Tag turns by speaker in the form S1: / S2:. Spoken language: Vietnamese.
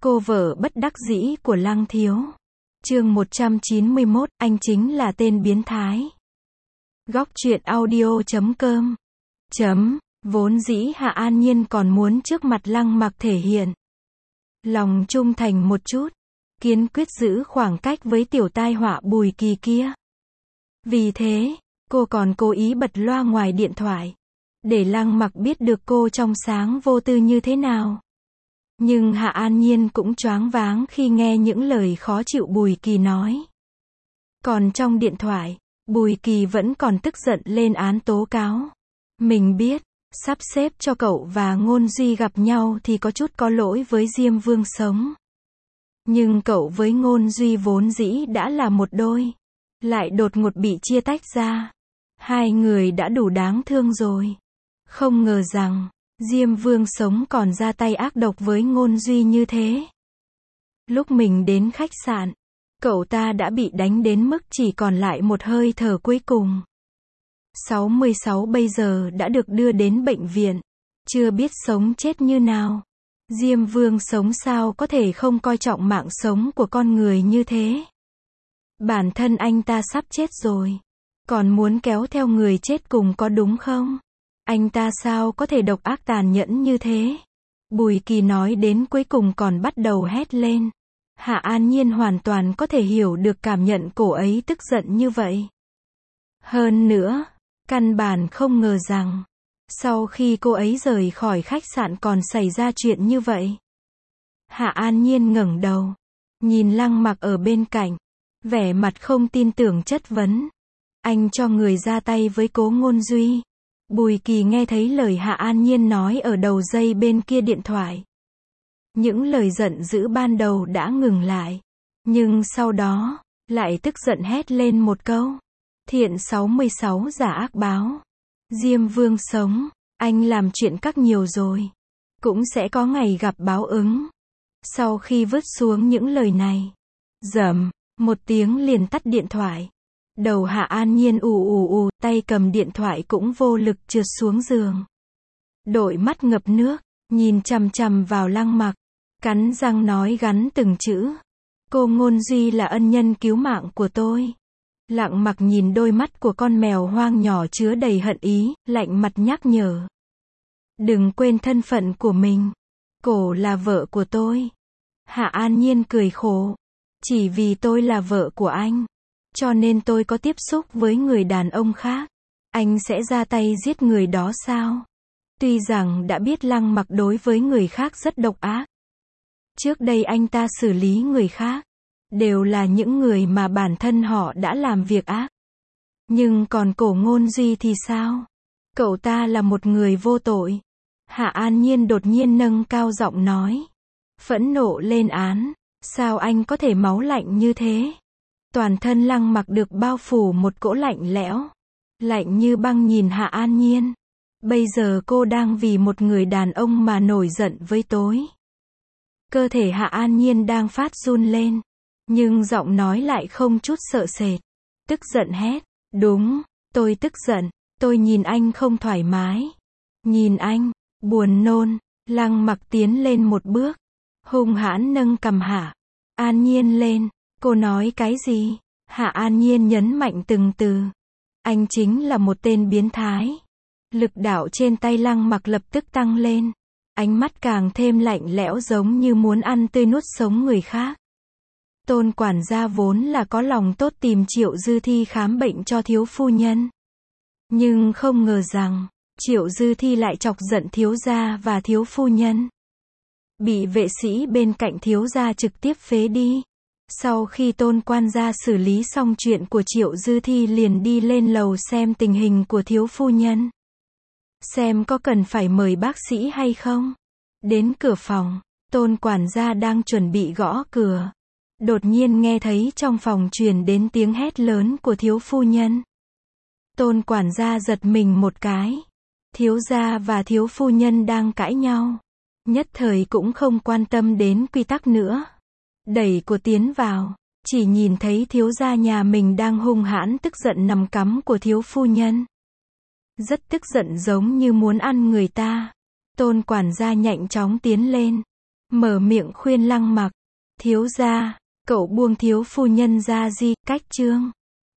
S1: Cô vợ bất đắc dĩ của Lăng Thiếu. Chương 191, anh chính là tên biến thái. Góc truyện audio.com. Vốn dĩ Hạ An Nhiên còn muốn trước mặt Lăng Mặc thể hiện lòng trung thành một chút, kiên quyết giữ khoảng cách với tiểu tai họa Bùi Kỳ kia. Vì thế, cô còn cố ý bật loa ngoài điện thoại, để Lăng Mặc biết được cô trong sáng vô tư như thế nào. Nhưng Hạ An Nhiên cũng choáng váng khi nghe những lời khó chịu Bùi Kỳ nói. Còn trong điện thoại, Bùi Kỳ vẫn còn tức giận lên án tố cáo. Mình biết, sắp xếp cho cậu và Ngôn Duy gặp nhau thì có chút có lỗi với Diêm Vương Sống. Nhưng cậu với Ngôn Duy vốn dĩ đã là một đôi, lại đột ngột bị chia tách ra. Hai người đã đủ đáng thương rồi. Không ngờ rằng Diêm Vương Sống còn ra tay ác độc với Ngôn Duy như thế. Lúc mình đến khách sạn, cậu ta đã bị đánh đến mức chỉ còn lại một hơi thở cuối cùng. 66 bây giờ đã được đưa đến bệnh viện, chưa biết sống chết như nào. Diêm Vương Sống sao có thể không coi trọng mạng sống của con người như thế. Bản thân anh ta sắp chết rồi, còn muốn kéo theo người chết cùng có đúng không? Anh ta sao có thể độc ác tàn nhẫn như thế? Bùi Kỳ nói đến cuối cùng còn bắt đầu hét lên. Hạ An Nhiên hoàn toàn có thể hiểu được cảm nhận cô ấy tức giận như vậy. Hơn nữa, căn bản không ngờ rằng, sau khi cô ấy rời khỏi khách sạn còn xảy ra chuyện như vậy. Hạ An Nhiên ngẩng đầu, nhìn Lăng Mặc ở bên cạnh, vẻ mặt không tin tưởng chất vấn. Anh cho người ra tay với Cố Ngôn Duy. Bùi Kỳ nghe thấy lời Hạ An Nhiên nói ở đầu dây bên kia điện thoại. Những lời giận dữ ban đầu đã ngừng lại, nhưng sau đó, lại tức giận hét lên một câu. Thiện 66 giả ác báo. Diêm Vương Sống, anh làm chuyện các nhiều rồi, cũng sẽ có ngày gặp báo ứng. Sau khi vứt xuống những lời này, rầm, một tiếng liền tắt điện thoại. Đầu Hạ An Nhiên ù, tay cầm điện thoại cũng vô lực trượt xuống giường. Đôi mắt ngập nước, nhìn chằm chằm vào Lăng Mặc, cắn răng nói gắn từng chữ. Cô Ngôn Duy là ân nhân cứu mạng của tôi. Lăng Mặc nhìn đôi mắt của con mèo hoang nhỏ chứa đầy hận ý, lạnh mặt nhắc nhở. Đừng quên thân phận của mình. Cô là vợ của tôi. Hạ An Nhiên cười khổ. Chỉ vì tôi là vợ của anh, cho nên tôi có tiếp xúc với người đàn ông khác, anh sẽ ra tay giết người đó sao? Tuy rằng đã biết Lăng Mặc đối với người khác rất độc ác. Trước đây anh ta xử lý người khác, đều là những người mà bản thân họ đã làm việc ác. Nhưng còn Cổ Ngôn Duy thì sao? Cậu ta là một người vô tội. Hạ An Nhiên đột nhiên nâng cao giọng nói. Phẫn nộ lên án. Sao anh có thể máu lạnh như thế? Toàn thân Lăng Mặc được bao phủ một cỗ lạnh lẽo, lạnh như băng nhìn Hạ An Nhiên. Bây giờ cô đang vì một người đàn ông mà nổi giận với tôi. Cơ thể Hạ An Nhiên đang phát run lên, nhưng giọng nói lại không chút sợ sệt. Tức giận hét, đúng, tôi tức giận, tôi nhìn anh không thoải mái. Nhìn anh, buồn nôn. Lăng Mặc tiến lên một bước, hung hãn nâng cằm Hạ An Nhiên lên. Cô nói cái gì? Hạ An Nhiên nhấn mạnh từng từ. Anh chính là một tên biến thái. Lực đạo trên tay Lăng Mặc lập tức tăng lên. Ánh mắt càng thêm lạnh lẽo giống như muốn ăn tươi nuốt sống người khác. Tôn quản gia vốn là có lòng tốt tìm Triệu Dư Thi khám bệnh cho thiếu phu nhân. Nhưng không ngờ rằng, Triệu Dư Thi lại chọc giận thiếu gia và thiếu phu nhân. Bị vệ sĩ bên cạnh thiếu gia trực tiếp phế đi. Sau khi Tôn quan gia xử lý xong chuyện của Triệu Dư Thi liền đi lên lầu xem tình hình của thiếu phu nhân. Xem có cần phải mời bác sĩ hay không. Đến cửa phòng, Tôn quản gia đang chuẩn bị gõ cửa. Đột nhiên nghe thấy trong phòng truyền đến tiếng hét lớn của thiếu phu nhân. Tôn quản gia giật mình một cái. Thiếu gia và thiếu phu nhân đang cãi nhau. Nhất thời cũng không quan tâm đến quy tắc nữa. Đẩy cô tiến vào, chỉ nhìn thấy thiếu gia nhà mình đang hung hãn tức giận nằm cắm của thiếu phu nhân. Rất tức giận giống như muốn ăn người ta. Tôn quản gia nhanh chóng tiến lên, mở miệng khuyên Lăng Mặc. Thiếu gia, cậu buông thiếu phu nhân ra gì, cách chương.